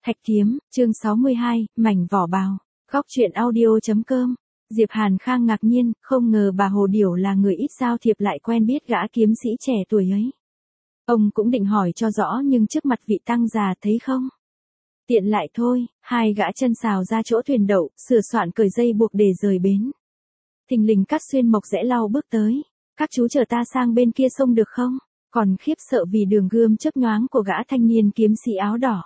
Thạch Kiếm, chương 62, mảnh vỏ bào. Góc truyện audio.com. Diệp Hàn Khang ngạc nhiên, không ngờ bà Hồ Điểu là người ít giao thiệp lại quen biết gã kiếm sĩ trẻ tuổi ấy. Ông cũng định hỏi cho rõ nhưng trước mặt vị tăng già thấy không. Tiện lại thôi, hai gã chân xào ra chỗ thuyền đậu, sửa soạn cởi dây buộc để rời bến. Thình lình Cát Xuyên Mộc rẽ lau bước tới. Các chú chờ ta sang bên kia sông được không? Còn khiếp sợ vì đường gươm chớp nhoáng của gã thanh niên kiếm sĩ áo đỏ.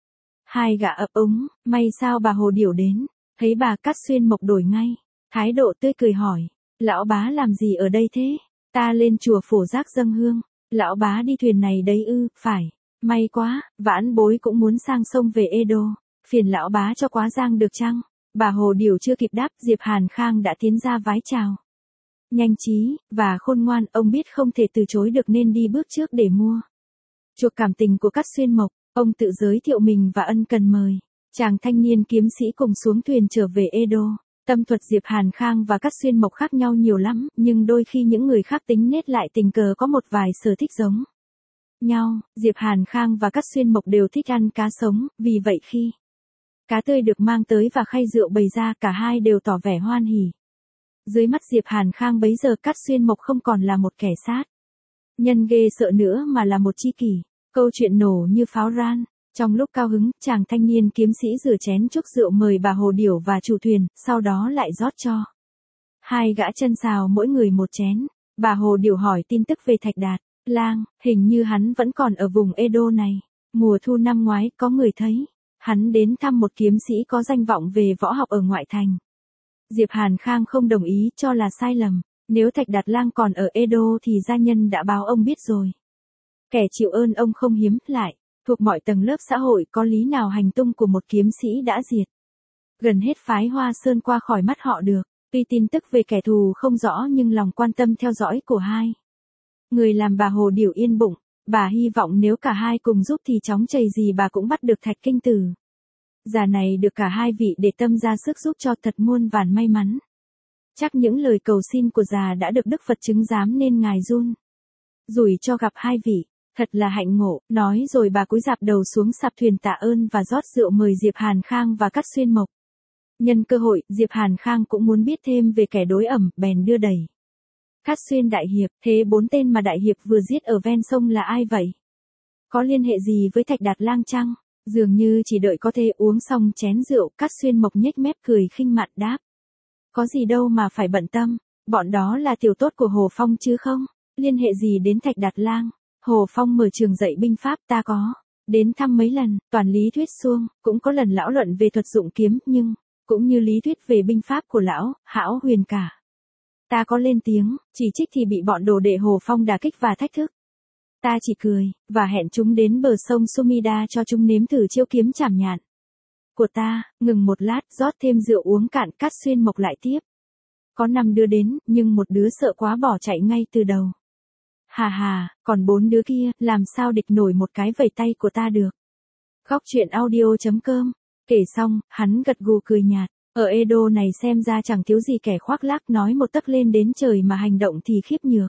Hai gã ấp úng, may sao bà Hồ Điểu đến, thấy bà Cát Xuyên Mộc đổi ngay, thái độ tươi cười hỏi, lão bá làm gì ở đây thế? Ta lên chùa Phổ Giác dâng hương, lão bá đi thuyền này đấy ư? Phải, may quá, vãn bối cũng muốn sang sông về Edo, phiền lão bá cho quá giang được chăng? Bà Hồ Điểu chưa kịp đáp, Diệp Hàn Khang đã tiến ra vái chào. Nhanh trí, và khôn ngoan, ông biết không thể từ chối được nên đi bước trước để mua. Chuộc cảm tình của Cát Xuyên Mộc, ông tự giới thiệu mình và ân cần mời chàng thanh niên kiếm sĩ cùng xuống thuyền trở về Edo. Tâm thuật Diệp Hàn Khang và Cát Xuyên Mộc khác nhau nhiều lắm, nhưng đôi khi những người khác tính nết lại tình cờ có một vài sở thích giống nhau. Diệp Hàn Khang và Cát Xuyên Mộc đều thích ăn cá sống, vì vậy khi cá tươi được mang tới và khay rượu bày ra, cả hai đều tỏ vẻ hoan hỉ. Dưới mắt Diệp Hàn Khang bấy giờ Cát Xuyên Mộc không còn là một kẻ sát nhân ghê sợ nữa mà là một tri kỷ. Câu chuyện nổ như pháo ran. Trong lúc cao hứng, chàng thanh niên kiếm sĩ rửa chén chúc rượu mời bà Hồ Điểu và chủ thuyền, sau đó lại rót cho hai gã chân xào mỗi người một chén. Bà Hồ Điểu hỏi tin tức về Thạch Đạt Lang, hình như hắn vẫn còn ở vùng Edo này. Mùa thu năm ngoái có người thấy hắn đến thăm một kiếm sĩ có danh vọng về võ học ở ngoại thành. Diệp Hàn Khang không đồng ý, cho là sai lầm. Nếu Thạch Đạt Lang còn ở Edo thì gia nhân đã báo ông biết rồi. Kẻ chịu ơn ông không hiếm, lại thuộc mọi tầng lớp xã hội, có lý nào hành tung của một kiếm sĩ đã diệt gần hết phái Hoa Sơn qua khỏi mắt họ được. Tuy tin tức về kẻ thù không rõ nhưng lòng quan tâm theo dõi của hai người làm bà Hồ Điểu yên bụng. Bà hy vọng nếu cả hai cùng giúp thì chóng chày gì bà cũng bắt được Thạch Kinh Tử già này, được cả hai vị để tâm ra sức giúp cho thật muôn vàn may mắn. Chắc những lời cầu xin của già đã được Đức Phật chứng giám nên ngài run rủi cho gặp hai vị. Thật là hạnh ngộ, nói rồi bà cúi rạp đầu xuống sạp thuyền tạ ơn và rót rượu mời Diệp Hàn Khang và Cát Xuyên Mộc. Nhân cơ hội, Diệp Hàn Khang cũng muốn biết thêm về kẻ đối ẩm, bèn đưa đẩy Cát Xuyên đại hiệp. Thế bốn tên mà đại hiệp vừa giết ở ven sông là ai vậy? Có liên hệ gì với Thạch Đạt Lang chăng? Dường như chỉ đợi có thể uống xong chén rượu, Cát Xuyên Mộc nhếch mép cười khinh mạn đáp. Có gì đâu mà phải bận tâm, bọn đó là tiểu tốt của Hồ Phong chứ không liên hệ gì đến Thạch Đạt Lang. Hồ Phong mở trường dạy binh pháp, ta có đến thăm mấy lần, toàn lý thuyết suông, cũng có lần lão luận về thuật dụng kiếm, nhưng cũng như lý thuyết về binh pháp của lão, hão huyền cả. Ta có lên tiếng, chỉ trích thì bị bọn đồ đệ Hồ Phong đả kích và thách thức. Ta chỉ cười, và hẹn chúng đến bờ sông Sumida cho chúng nếm thử chiêu kiếm chảm nhạn của ta. Ngừng một lát, rót thêm rượu uống cạn, Cát Xuyên Mộc lại tiếp. Có 5 đứa đến, nhưng một đứa sợ quá bỏ chạy ngay từ đầu. Hà hà, còn 4 đứa kia, làm sao địch nổi một cái vẩy tay của ta được. Góc truyện audio.com. Kể xong, hắn gật gù cười nhạt. Ở Edo này xem ra chẳng thiếu gì kẻ khoác lác, nói một tấc lên đến trời mà hành động thì khiếp nhược.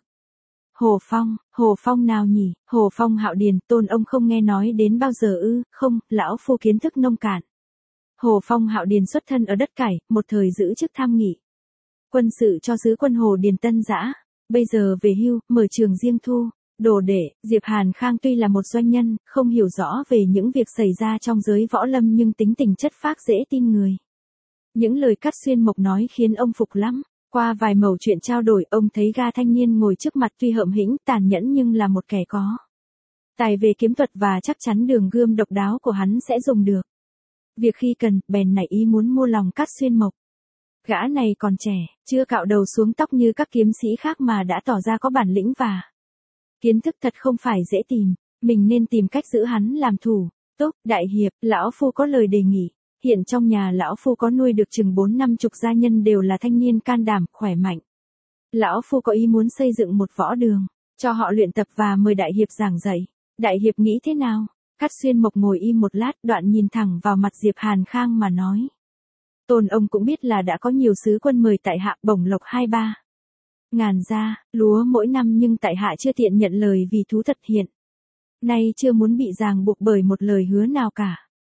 Hồ Phong nào nhỉ? Hồ Phong Hạo Điền, Tôn ông không nghe nói đến bao giờ ư? Không, lão phu kiến thức nông cạn. Hồ Phong Hạo Điền xuất thân ở đất cải, một thời giữ chức tham nghị quân sự cho sứ quân Hồ Điền Tân Giã. Bây giờ về hưu, mở trường riêng thu đồ đệ. Diệp Hàn Khang tuy là một doanh nhân, không hiểu rõ về những việc xảy ra trong giới võ lâm nhưng tính tình chất phác dễ tin người. Những lời Cát Xuyên Mộc nói khiến ông phục lắm. Qua vài mẩu chuyện trao đổi, ông thấy gã thanh niên ngồi trước mặt tuy hợm hĩnh tàn nhẫn nhưng là một kẻ có tài về kiếm thuật và chắc chắn đường gươm độc đáo của hắn sẽ dùng được việc khi cần, bèn nảy ý muốn mua lòng Cát Xuyên Mộc. Gã này còn trẻ, chưa cạo đầu xuống tóc như các kiếm sĩ khác mà đã tỏ ra có bản lĩnh và kiến thức thật không phải dễ tìm. Mình nên tìm cách giữ hắn làm thủ. Tốt, đại hiệp, lão phu có lời đề nghị. Hiện trong nhà lão phu có nuôi được chừng 4-50 gia nhân, đều là thanh niên can đảm, khỏe mạnh. Lão phu có ý muốn xây dựng một võ đường, cho họ luyện tập và mời đại hiệp giảng dạy. Đại hiệp nghĩ thế nào? Cát Xuyên Mộc ngồi im một lát, đoạn nhìn thẳng vào mặt Diệp Hàn Khang mà nói. Tôn ông cũng biết là đã có nhiều sứ quân mời tại hạ bổng lộc 2-3 ngàn gia lúa mỗi năm, nhưng tại hạ chưa tiện nhận lời vì thú thật hiện nay chưa muốn bị ràng buộc bởi một lời hứa nào cả.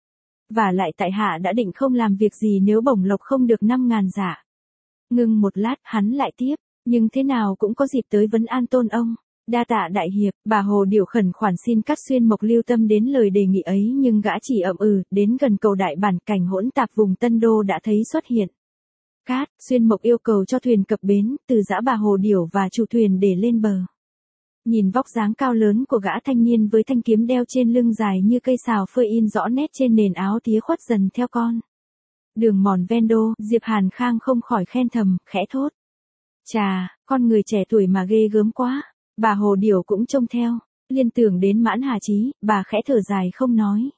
Và lại tại hạ đã định không làm việc gì nếu bổng lộc không được 5.000 dạ. Ngưng một lát, hắn lại tiếp, nhưng thế nào cũng có dịp tới vấn an Tôn ông. Đa tạ đại hiệp, bà Hồ Điểu khẩn khoản xin Cát Xuyên Mộc lưu tâm đến lời đề nghị ấy, nhưng gã chỉ ậm đến gần cầu đại bản cảnh hỗn tạp vùng Tân Đô đã thấy xuất hiện. Cát Xuyên Mộc yêu cầu cho thuyền cập bến, từ giã bà Hồ Điểu và chủ thuyền để lên bờ. Nhìn vóc dáng cao lớn của gã thanh niên với thanh kiếm đeo trên lưng dài như cây sào phơi in rõ nét trên nền áo tía khuất dần theo con đường mòn ven đô, Diệp Hàn Khang không khỏi khen thầm, khẽ thốt. Chà, con người trẻ tuổi mà ghê gớm quá. Bà Hồ Điểu cũng trông theo, liên tưởng đến Mãn Hà Chí, bà khẽ thở dài không nói.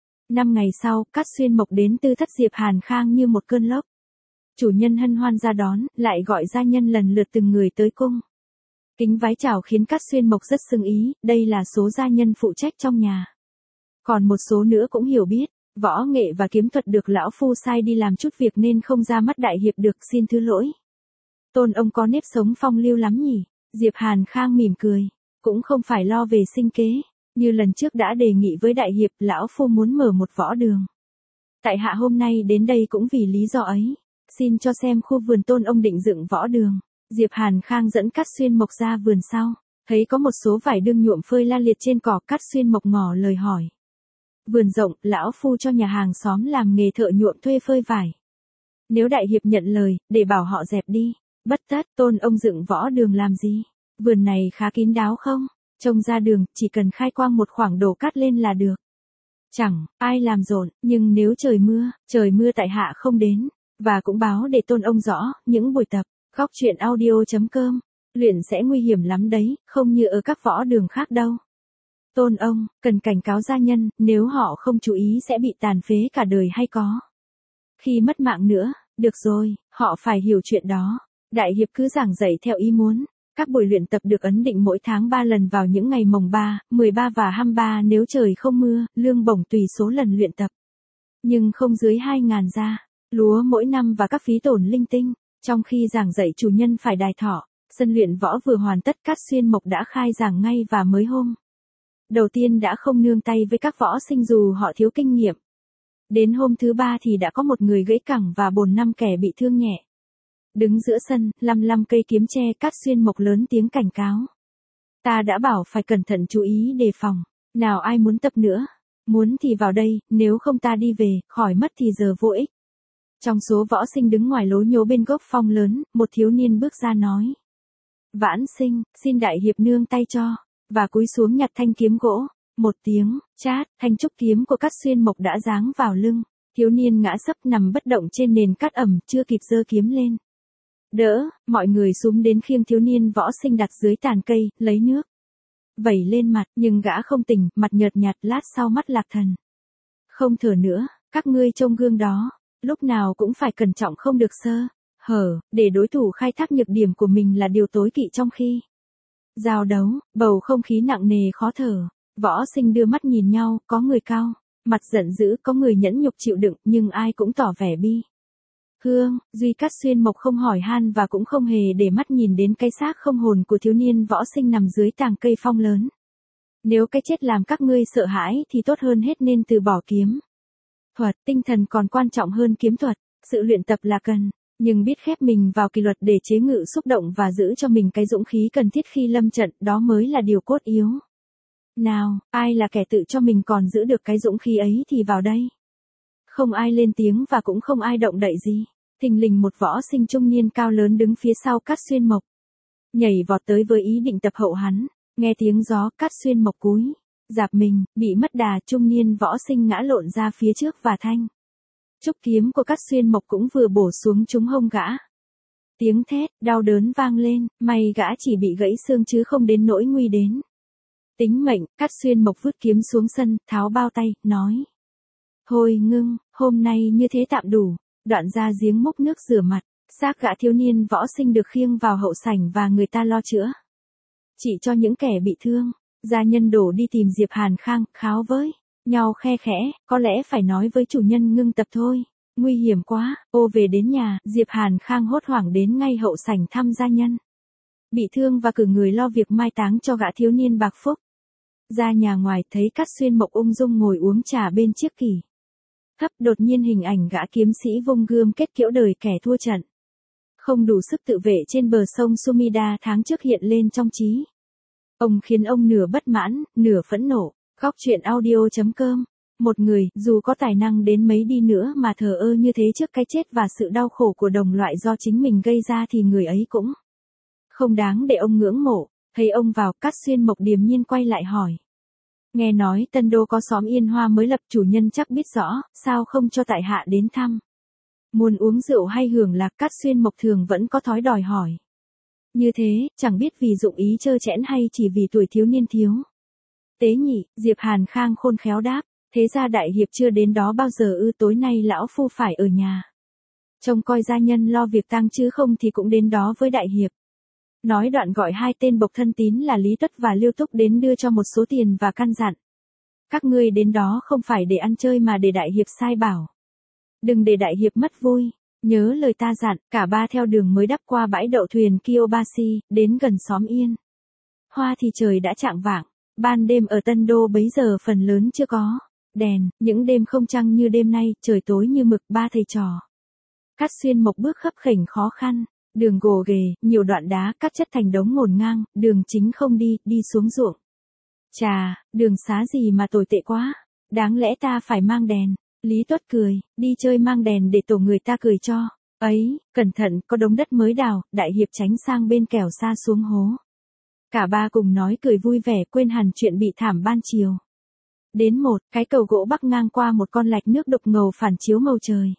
5 ngày sau, Cát Xuyên Mộc đến tư thất Diệp Hàn Khang như một cơn lốc. Chủ nhân hân hoan ra đón, lại gọi gia nhân lần lượt từng người tới cung. Kính vái chào khiến Cát Xuyên Mộc rất xưng ý, đây là số gia nhân phụ trách trong nhà. Còn một số nữa cũng hiểu biết, võ nghệ và kiếm thuật được lão phu sai đi làm chút việc nên không ra mắt đại hiệp được, xin thứ lỗi. Tôn ông có nếp sống phong lưu lắm nhỉ? Diệp Hàn Khang mỉm cười, cũng không phải lo về sinh kế, như lần trước đã đề nghị với đại hiệp, lão phu muốn mở một võ đường. Tại hạ hôm nay đến đây cũng vì lý do ấy, xin cho xem khu vườn Tôn ông định dựng võ đường. Diệp Hàn Khang dẫn Cát Xuyên Mộc ra vườn sau, thấy có một số vải đương nhuộm phơi la liệt trên cỏ. Cát Xuyên Mộc ngỏ lời hỏi. Vườn rộng, lão phu cho nhà hàng xóm làm nghề thợ nhuộm thuê phơi vải. Nếu đại hiệp nhận lời, để bảo họ dẹp đi. Bất tất, Tôn ông dựng võ đường làm gì? Vườn này khá kín đáo không? Trông ra đường, chỉ cần khai quang một khoảng đổ cát lên là được. Chẳng ai làm rộn, nhưng nếu trời mưa tại hạ không đến. Và cũng báo để Tôn ông rõ, những buổi tập, góc truyện audio.com, luyện sẽ nguy hiểm lắm đấy, không như ở các võ đường khác đâu. Tôn ông, cần cảnh cáo gia nhân, nếu họ không chú ý sẽ bị tàn phế cả đời hay có khi mất mạng nữa. Được rồi, họ phải hiểu chuyện đó. Đại hiệp cứ giảng dạy theo ý muốn. Các buổi luyện tập được ấn định mỗi tháng 3 lần vào những ngày mồng 3, 13 và 23 nếu trời không mưa, lương bổng tùy số lần luyện tập. Nhưng không dưới 2.000 gia, lúa mỗi năm và các phí tổn linh tinh. Trong khi giảng dạy chủ nhân phải đài thọ, sân luyện võ vừa hoàn tất. Cát Xuyên Mộc đã khai giảng ngay và mới hôm đầu tiên đã không nương tay với các võ sinh dù họ thiếu kinh nghiệm. Đến hôm thứ 3 thì đã có một người gãy cẳng và 4-5 kẻ bị thương nhẹ. Đứng giữa sân, lăm cây kiếm tre. Cát Xuyên Mộc lớn tiếng cảnh cáo. Ta đã bảo phải cẩn thận chú ý đề phòng. Nào ai muốn tập nữa? Muốn thì vào đây, nếu không ta đi về, khỏi mất thì giờ vô ích. Trong số võ sinh đứng ngoài lối nhố bên gốc phong lớn, một thiếu niên bước ra nói. Vãn sinh, xin đại hiệp nương tay cho. Và cúi xuống nhặt thanh kiếm gỗ. Một tiếng, chát, thanh trúc kiếm của Cát Xuyên Mộc đã giáng vào lưng. Thiếu niên ngã sấp nằm bất động trên nền cát ẩm, chưa kịp giơ kiếm lên. Đỡ, mọi người xúm đến khiêng thiếu niên võ sinh đặt dưới tàn cây, lấy nước vẩy lên mặt, nhưng gã không tỉnh, mặt nhợt nhạt, lát sau mắt lạc thần. Không thở nữa, các ngươi trông gương đó, lúc nào cũng phải cẩn trọng không được sơ hở, để đối thủ khai thác nhược điểm của mình là điều tối kỵ trong khi giao đấu. Bầu không khí nặng nề khó thở, võ sinh đưa mắt nhìn nhau, có người cao mặt giận dữ, có người nhẫn nhục chịu đựng, nhưng ai cũng tỏ vẻ bi duy Cát Xuyên Mộc không hỏi han và cũng không hề để mắt nhìn đến cái xác không hồn của thiếu niên võ sinh nằm dưới tàng cây phong lớn. Nếu cái chết làm các ngươi sợ hãi thì tốt hơn hết nên từ bỏ kiếm thuật. Tinh thần còn quan trọng hơn kiếm thuật. Sự luyện tập là cần, nhưng biết khép mình vào kỷ luật để chế ngự xúc động và giữ cho mình cái dũng khí cần thiết khi lâm trận, đó mới là điều cốt yếu. Nào, ai là kẻ tự cho mình còn giữ được cái dũng khí ấy thì vào đây. Không ai lên tiếng và cũng không ai động đậy gì. Thình lình một võ sinh trung niên cao lớn đứng phía sau Cát Xuyên Mộc. Nhảy vọt tới với ý định tập hậu hắn. Nghe tiếng gió, Cát Xuyên Mộc cúi rạp mình, bị mất đà, trung niên võ sinh ngã lộn ra phía trước và thanh trúc kiếm của Cát Xuyên Mộc cũng vừa bổ xuống trúng hông gã. Tiếng thét đau đớn vang lên, may gã chỉ bị gãy xương chứ không đến nỗi nguy đến tính mệnh. Cát Xuyên Mộc vứt kiếm xuống sân, tháo bao tay, nói. Thôi ngưng, hôm nay như thế tạm đủ. Đoạn ra giếng múc nước rửa mặt, xác gã thiếu niên võ sinh được khiêng vào hậu sảnh và người ta lo chữa chỉ cho những kẻ bị thương. Gia nhân đổ đi tìm Diệp Hàn Khang, kháo với nhau khe khẽ, có lẽ phải nói với chủ nhân ngưng tập thôi. Nguy hiểm quá. Về đến nhà, Diệp Hàn Khang hốt hoảng đến ngay hậu sảnh thăm gia nhân bị thương và cử người lo việc mai táng cho gã thiếu niên bạc phúc. Ra nhà ngoài thấy Cát Xuyên Mộc ung dung ngồi uống trà bên chiếc kỷ Thấp đột nhiên hình ảnh gã kiếm sĩ vung gươm kết liễu đời kẻ thua trận. Không đủ sức tự vệ trên bờ sông Sumida tháng trước hiện lên trong trí. Ông khiến ông nửa bất mãn, nửa phẫn nộ. Góc truyện audio.com. Một người, dù có tài năng đến mấy đi nữa mà thờ ơ như thế trước cái chết và sự đau khổ của đồng loại do chính mình gây ra thì người ấy cũng không đáng để ông ngưỡng mộ. Thấy ông vào, Cát Xuyên Mộc điềm nhiên quay lại hỏi. Nghe nói Tân Đô có xóm Yên Hoa mới lập, chủ nhân chắc biết rõ, sao không cho tại hạ đến thăm? Muốn uống rượu hay hưởng lạc, Cát Xuyên Mộc thường vẫn có thói đòi hỏi. Như thế, chẳng biết vì dụng ý trơ trẽn hay chỉ vì tuổi thiếu niên thiếu. Tế nhị, Diệp Hàn Khang khôn khéo đáp, thế ra đại hiệp chưa đến đó bao giờ ư? Tối nay lão phu phải ở nhà trông coi gia nhân lo việc tang, chứ không thì cũng đến đó với đại hiệp. Nói đoạn gọi hai tên bộc thân tín là Lý Tuất và Liêu Túc đến đưa cho một số tiền và căn dặn. Các ngươi đến đó không phải để ăn chơi mà để đại hiệp sai bảo. Đừng để đại hiệp mất vui, nhớ lời ta dặn. Cả ba theo đường mới đắp qua bãi đậu thuyền Kiyobashi, đến gần xóm Yên Hoa thì trời đã chạng vạng. Ban đêm ở Tân Đô bấy giờ phần lớn chưa có đèn, những đêm không trăng như đêm nay, trời tối như mực. Ba thầy trò Cát Xuyên Mộc bước khấp khểnh khó khăn, đường gồ ghề, nhiều đoạn đá cắt chất thành đống ngổn ngang, đường chính không đi, đi xuống ruộng. Chà, đường xá gì mà tồi tệ quá, đáng lẽ ta phải mang đèn. Lý Tuất cười, đi chơi mang đèn để tổ người ta cười cho. Ấy, cẩn thận, có đống đất mới đào, đại hiệp tránh sang bên kẻo xa xuống hố. Cả ba cùng nói cười vui vẻ, quên hẳn chuyện bị thảm ban chiều. Đến một cái cầu gỗ bắc ngang qua một con lạch nước đục ngầu phản chiếu màu trời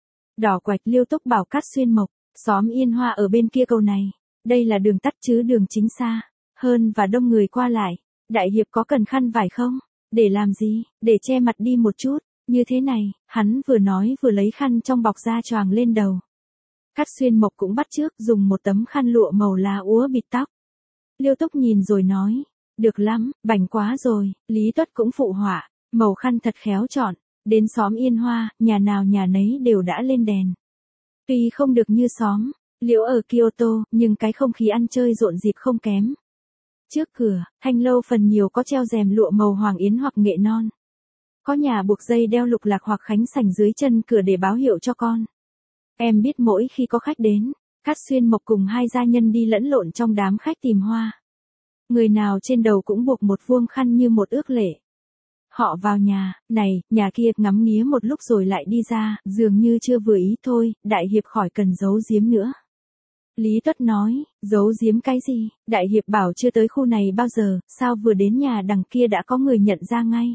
đỏ quạch. Liêu Túc bảo Cát Xuyên Mộc, xóm Yên Hoa ở bên kia cầu này, đây là đường tắt chứ đường chính xa hơn và đông người qua lại. Đại hiệp có cần khăn vải không? Để làm gì? Để che mặt đi một chút. Như thế này, hắn vừa nói vừa lấy khăn trong bọc ra choàng lên đầu. Cát Xuyên Mộc cũng bắt chước, dùng một tấm khăn lụa màu lá úa bịt tóc. Liêu Túc nhìn rồi nói, được lắm, bảnh quá rồi. Lý Tuất cũng phụ họa, màu khăn thật khéo chọn. Đến xóm Yên Hoa, nhà nào nhà nấy đều đã lên đèn. Tuy không được như xóm Liễu ở Kyoto, nhưng cái không khí ăn chơi rộn rịp không kém. Trước cửa, thanh lâu phần nhiều có treo rèm lụa màu hoàng yến hoặc nghệ non. Có nhà buộc dây đeo lục lạc hoặc khánh sành dưới chân cửa để báo hiệu cho con em biết mỗi khi có khách đến. Cát Xuyên Mộc cùng hai gia nhân đi lẫn lộn trong đám khách tìm hoa. Người nào trên đầu cũng buộc một vuông khăn như một ước lệ. Họ vào nhà này, nhà kia, ngắm nghía một lúc rồi lại đi ra, dường như chưa vừa ý. Thôi, đại hiệp khỏi cần giấu giếm nữa. Lý Tuất nói, giấu giếm cái gì? Đại hiệp bảo chưa tới khu này bao giờ, sao vừa đến nhà đằng kia đã có người nhận ra ngay?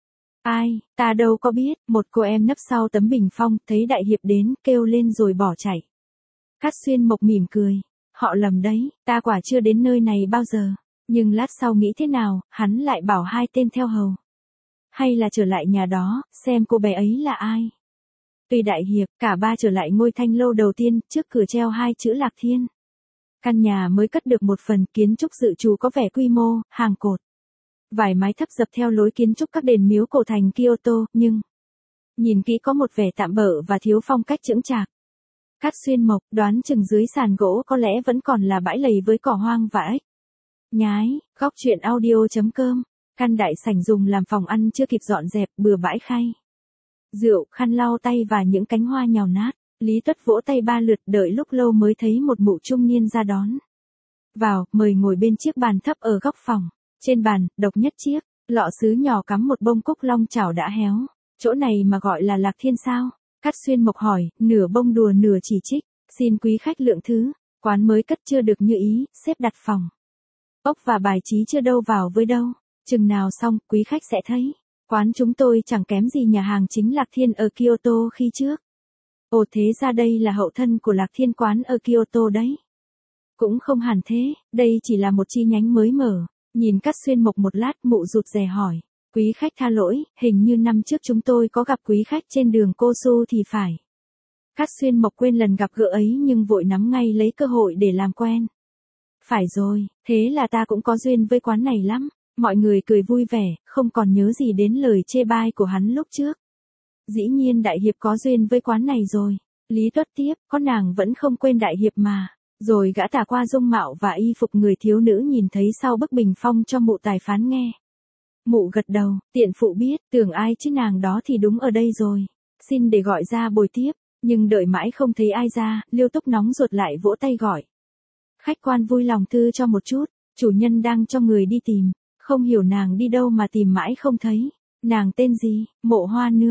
Ai, ta đâu có biết. Một cô em nấp sau tấm bình phong, thấy đại hiệp đến, kêu lên rồi bỏ chạy. Cát Xuyên Mộc mỉm cười, họ lầm đấy, ta quả chưa đến nơi này bao giờ. Nhưng lát sau nghĩ thế nào, hắn lại bảo hai tên theo hầu. Hay là trở lại nhà đó, xem cô bé ấy là ai. Tùy đại hiệp, cả ba trở lại ngôi thanh lâu đầu tiên, trước cửa treo hai chữ Lạc Thiên. Căn nhà mới cất được một phần, kiến trúc dự trù có vẻ quy mô, hàng cột. Vài mái thấp dập theo lối kiến trúc các đền miếu cổ thành Kyoto, nhưng nhìn kỹ có một vẻ tạm bợ và thiếu phong cách chững chạc. Cát Xuyên Mộc đoán chừng dưới sàn gỗ có lẽ vẫn còn là bãi lầy với cỏ hoang và ếch nhái. Góc truyện audio.com. Căn đại sảnh dùng làm phòng ăn chưa kịp dọn dẹp, bừa bãi khay rượu, khăn lau tay và những cánh hoa nhào nát. Lý Tuất vỗ tay ba lượt, đợi lúc lâu mới thấy một mụ trung niên ra đón. Vào, mời ngồi bên chiếc bàn thấp ở góc phòng. Trên bàn, độc nhất chiếc lọ sứ nhỏ cắm một bông cúc long chảo đã héo. Chỗ này mà gọi là Lạc Thiên sao? Cát Xuyên Mộc hỏi, nửa bông đùa nửa chỉ trích. Xin quý khách lượng thứ, quán mới cất chưa được như ý, xếp đặt phòng ốc và bài trí chưa đâu vào với đâu. Chừng nào xong, quý khách sẽ thấy. Quán chúng tôi chẳng kém gì nhà hàng chính Lạc Thiên ở Kyoto khi trước. Ồ, thế ra đây là hậu thân của Lạc Thiên quán ở Kyoto đấy. Cũng không hẳn thế, đây chỉ là một chi nhánh mới mở. Nhìn Cát Xuyên Mộc một lát, mụ rụt rè hỏi, quý khách tha lỗi, hình như năm trước chúng tôi có gặp quý khách trên đường Kosu thì phải. Cát Xuyên Mộc quên lần gặp gỡ ấy nhưng vội nắm ngay lấy cơ hội để làm quen. Phải rồi, thế là ta cũng có duyên với quán này lắm. Mọi người cười vui vẻ, không còn nhớ gì đến lời chê bai của hắn lúc trước. Dĩ nhiên đại hiệp có duyên với quán này rồi. Lý Tuất tiếp, có nàng vẫn không quên đại hiệp mà. Rồi gã tả qua dung mạo và y phục người thiếu nữ nhìn thấy sau bức bình phong cho mụ tài phán nghe. Mụ gật đầu, tiện phụ biết, tưởng ai chứ nàng đó thì đúng ở đây rồi. xin để gọi ra bồi tiếp, nhưng đợi mãi không thấy ai ra, Liêu Túc nóng ruột lại vỗ tay gọi. Khách quan vui lòng thư cho một chút, chủ nhân đang cho người đi tìm, không hiểu nàng đi đâu mà tìm mãi không thấy. Nàng tên gì? Mộ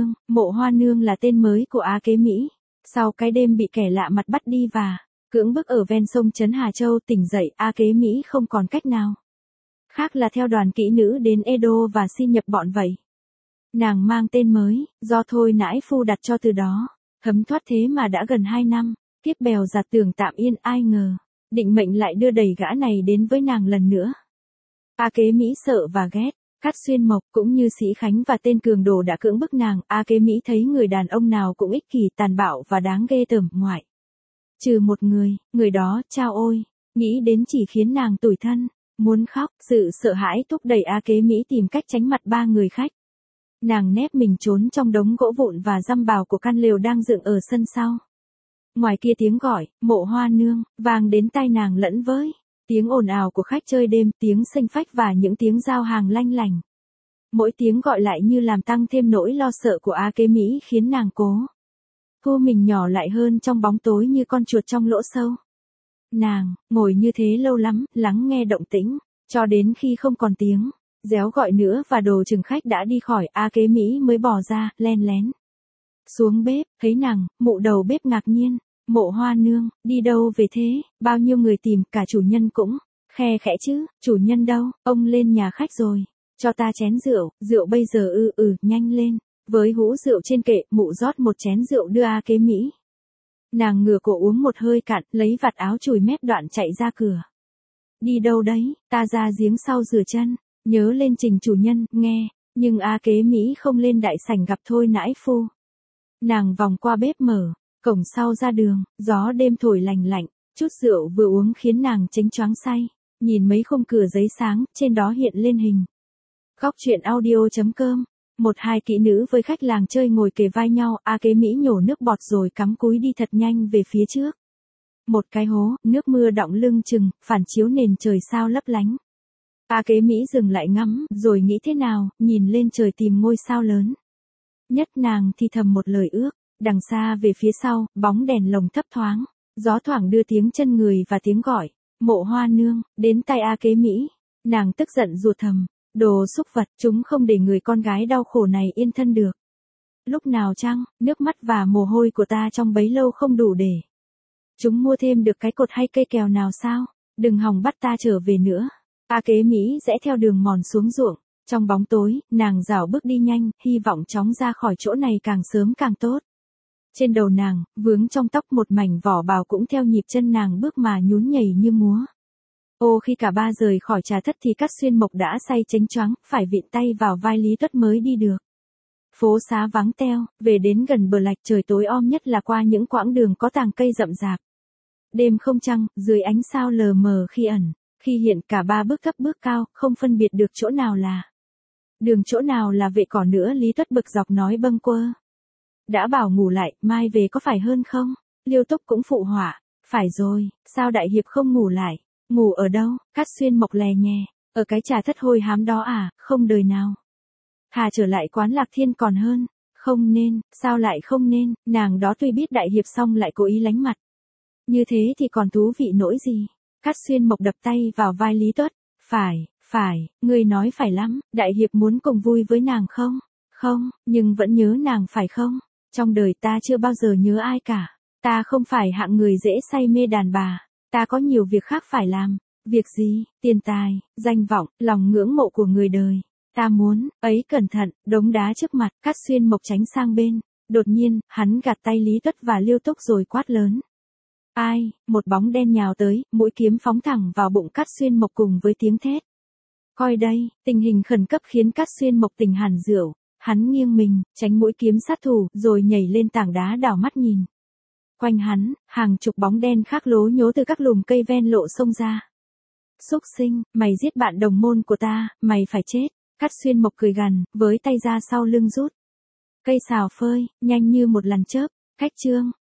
Hoa Nương là tên mới của A Kế Mỹ. Sau cái đêm bị kẻ lạ mặt bắt đi và cưỡng bức ở ven sông Trấn Hà Châu tỉnh dậy, A Kế Mỹ không còn cách nào khác là theo đoàn kỹ nữ đến Edo và xin nhập bọn vậy. Nàng mang tên mới, do thôi nãi phu đặt cho từ đó, thấm thoát thế mà đã gần 2 năm, kiếp bèo giạt tưởng tạm yên, ai ngờ, định mệnh lại đưa đẩy gã này đến với nàng lần nữa. A Kế Mỹ sợ và ghét, Cát Xuyên Mộc cũng như Sĩ Khánh và tên cường đồ đã cưỡng bức nàng. A Kế Mỹ thấy người đàn ông nào cũng ích kỷ, tàn bạo và đáng ghê tởm, ngoại trừ một người đó, chao ôi, nghĩ đến chỉ khiến nàng tủi thân, muốn khóc. Sự sợ hãi thúc đẩy A Kế Mỹ tìm cách tránh mặt 3 người khách. Nàng nép mình trốn trong đống gỗ vụn và răm bào của căn lều đang dựng ở sân sau. Ngoài kia tiếng gọi, Mộ Hoa Nương, vang đến tai nàng lẫn với tiếng ồn ào của khách chơi đêm, tiếng xanh phách và những tiếng giao hàng lanh lành. Mỗi tiếng gọi lại như làm tăng thêm nỗi lo sợ của A Kế Mỹ, khiến nàng cố thu mình nhỏ lại hơn trong bóng tối như con chuột trong lỗ sâu. Nàng ngồi như thế lâu lắm, lắng nghe động tĩnh, cho đến khi không còn tiếng réo gọi nữa và đồ chừng khách đã đi khỏi, A Kế Mỹ mới bỏ ra, len lén xuống bếp, thấy nàng, mụ đầu bếp ngạc nhiên. Mộ Hoa Nương, đi đâu về thế? Bao nhiêu người tìm, cả chủ nhân cũng khe khẽ chứ. Chủ nhân đâu? Ông lên nhà khách rồi. Cho ta chén rượu, rượu bây giờ nhanh lên. Với hũ rượu trên kệ, mụ rót một chén rượu đưa A Kế Mỹ. Nàng ngửa cổ uống một hơi cạn, lấy vạt áo chùi mép đoạn chạy ra cửa. Đi đâu đấy? Ta ra giếng sau rửa chân. Nhớ lên trình chủ nhân, nghe. Nhưng A Kế Mỹ không lên đại sảnh gặp thôi nãi phu. Nàng vòng qua bếp mở cổng sau ra đường, gió đêm thổi lành lạnh, chút rượu vừa uống khiến nàng chánh choáng say, nhìn mấy khung cửa giấy sáng, trên đó hiện lên hình. Góc truyện audio.com, 1-2 kỹ nữ với khách làng chơi ngồi kề vai nhau, A Kế Mỹ nhổ nước bọt rồi cắm cúi đi thật nhanh về phía trước. Một cái hố, nước mưa đọng lưng chừng, phản chiếu nền trời sao lấp lánh. A Kế Mỹ dừng lại ngắm, rồi nghĩ thế nào, nhìn lên trời tìm ngôi sao lớn. Nhất nàng thì thầm một lời ước. Đằng xa về phía sau, bóng đèn lồng thấp thoáng, gió thoảng đưa tiếng chân người và tiếng gọi, Mộ Hoa Nương, đến tai A Kế Mỹ. Nàng tức giận rủa thầm, đồ xúc vật, chúng không để người con gái đau khổ này yên thân được. Lúc nào chăng, nước mắt và mồ hôi của ta trong bấy lâu không đủ để chúng mua thêm được cái cột hay cây kèo nào sao? Đừng hòng bắt ta trở về nữa. A Kế Mỹ rẽ theo đường mòn xuống ruộng. Trong bóng tối, nàng rảo bước đi nhanh, hy vọng chóng ra khỏi chỗ này càng sớm càng tốt. Trên đầu nàng, vướng trong tóc một mảnh vỏ bào cũng theo nhịp chân nàng bước mà nhún nhảy như múa. Ô, khi cả ba rời khỏi trà thất thì Cát Xuyên Mộc đã say chánh choáng, phải vịn tay vào vai Lý Tuất mới đi được. Phố xá vắng teo, về đến gần bờ lạch trời tối om nhất là qua những quãng đường có tàng cây rậm rạp. Đêm không trăng, dưới ánh sao lờ mờ khi ẩn, khi hiện, cả ba bước thấp bước cao, không phân biệt được chỗ nào là đường chỗ nào là vệ cỏ nữa. Lý Tuất bực dọc nói bâng quơ. Đã bảo ngủ lại, mai về có phải hơn không? Liêu Túc cũng phụ họa. Phải rồi, sao đại hiệp không ngủ lại? Ngủ ở đâu? Cát Xuyên Mộc lè nhè. Ở cái trà thất hôi hám đó à, không đời nào. Thà trở lại quán Lạc Thiên còn hơn. Không nên, sao lại không nên? Nàng đó tuy biết đại hiệp xong lại cố ý lánh mặt. Như thế thì còn thú vị nỗi gì? Cát Xuyên Mộc đập tay vào vai Lý Tuất. Phải, ngươi nói phải lắm, đại hiệp muốn cùng vui với nàng không? Không, nhưng vẫn nhớ nàng phải không? Trong đời ta chưa bao giờ nhớ ai cả. Ta không phải hạng người dễ say mê đàn bà. Ta có nhiều việc khác phải làm. Việc gì? Tiền tài, danh vọng, lòng ngưỡng mộ của người đời. Ta muốn, ấy cẩn thận, đống đá trước mặt, Cát Xuyên Mộc tránh sang bên. Đột nhiên, hắn gạt tay Lý Tuất và Liêu Túc rồi quát lớn. Ai? Một bóng đen nhào tới, mũi kiếm phóng thẳng vào bụng Cát Xuyên Mộc cùng với tiếng thét. Coi đây, tình hình khẩn cấp khiến Cát Xuyên Mộc tỉnh hẳn rượu. Hắn nghiêng mình, tránh mũi kiếm sát thủ, rồi nhảy lên tảng đá đảo mắt nhìn. Quanh hắn, hàng chục bóng đen khác lố nhố từ các lùm cây ven lộ xông ra. Xúc sinh, mày giết bạn đồng môn của ta, mày phải chết. Cát Xuyên Mộc cười gằn, với tay ra sau lưng rút cây sào phơi, nhanh như một làn chớp. Khách trương,